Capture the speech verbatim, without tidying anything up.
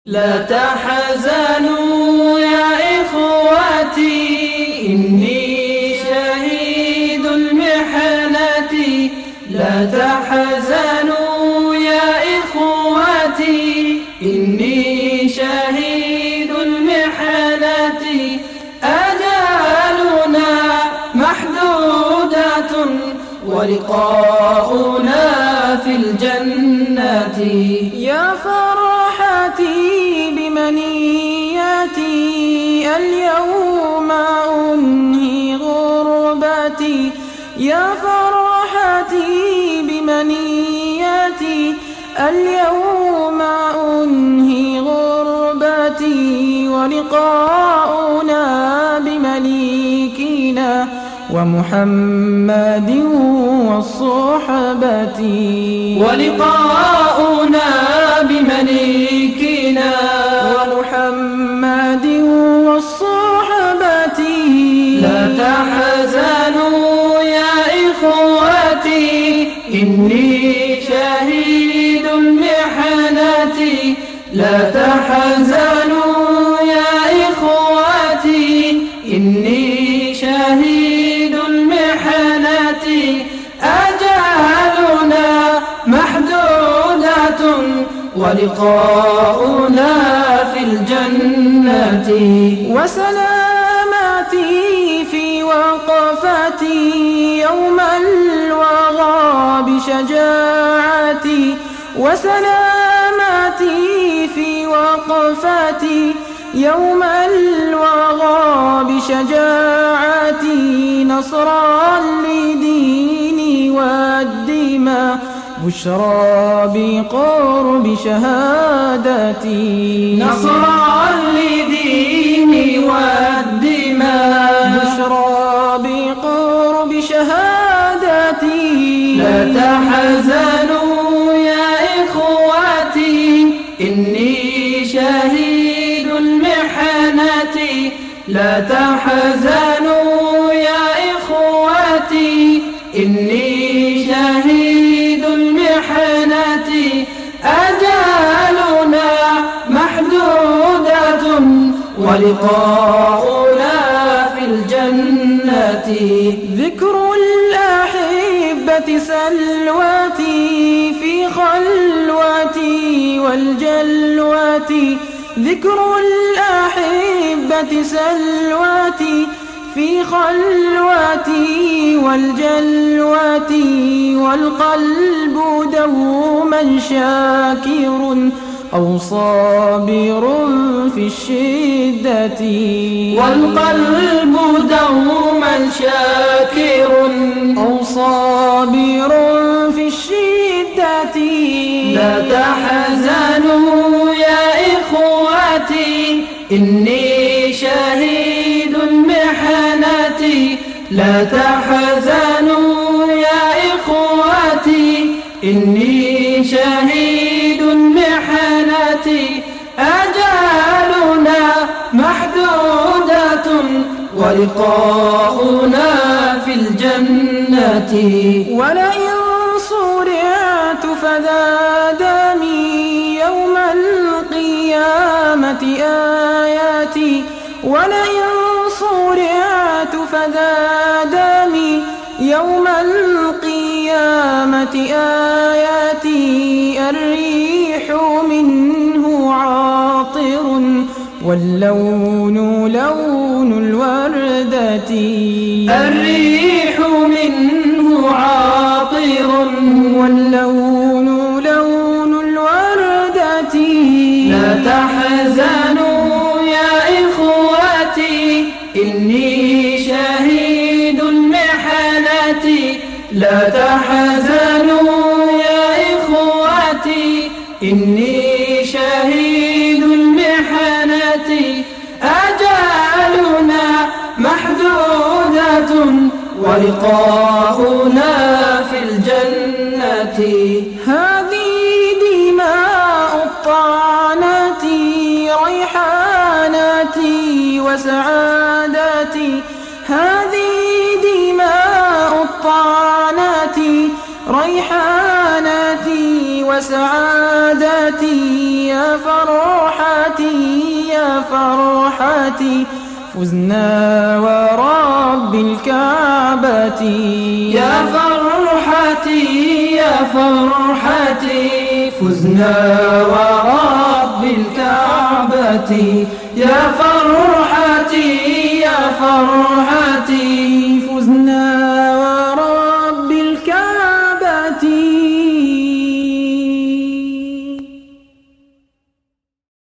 لا تحزنوا يا إخوتي إني شهيد المحنة. لا تحزنوا يا إخوتي إني شهيد المحنة. أجالنا محدودة ولقاؤنا في الجنة. يا فرحتي بمنياتي اليوم أنهي غربتي. يا فرحتي بمنياتي اليوم أنهي غربتي ولقاؤنا بمليكنا ومحمد والصحبة. ولقاؤنا بمليكنا ومحمد والصحبة. لا تحزنوا يا إخوتي إني شهيد المحنة. لا تحزنوا يا إخوتي إني شهيد المحنة. أجالنا محدودة ولقاؤنا في الجنة. وسلاماتي في وقفتي يوم الوغى بشجاعتي. وسلاماتي في وقفتي يوم الوغى بشجاعتي. نصرا لديني والدماء بشرى بقرب شهادتي. نصرا لديني والدماء بشرى بقرب شهادتي. لا تحزنوا يا إخوتي إني شهيد المحنة. لا تحزنوا يا إخوتي إني شهيد المحنة. أجالنا محدودة ولقاؤنا في الجنة. ذكر الأحبة سلواتي في خلوتي والجلواتي. ذكر الأحبة سلواتي في خلوتي والجلواتي. والقلب دوما شاكر أو صابر في الشدة. والقلب دوما شاكر أو صابر في الشدة. لا تحزنوا يا إخوتي إني شهيد المحنة. لا تحزنوا يا إخوتي إني شهيد المحنة. أجالنا محدودة ولقاؤنا في الجنة. ولئن صرعت فذا دمي يوم القيامة آياتي. ولئن صرعت فذا دمي يوم القيامة آياتي. الريح منه عاطر واللون لون الوردة. الريح منه عاطر واللون لون الوردة. لا تحزنوا يا إخوتي إني شهيد المحنة. لا تحزنوا يا إخوتي إني شهيد المحنة. أجالنا محدودة ولقاؤنا في الجنة. هذه دماء الطعنات ريحاناتي وسعاداتي. هذه دماء الطعنات ريحاناتي وسعادتي يا فرحتي فرحتي يا فرحتي فزنا ورب الكعبة. يا فرحتي يا فرحتي فزنا ورب الكعبة. يا فرحتي يا فرحتي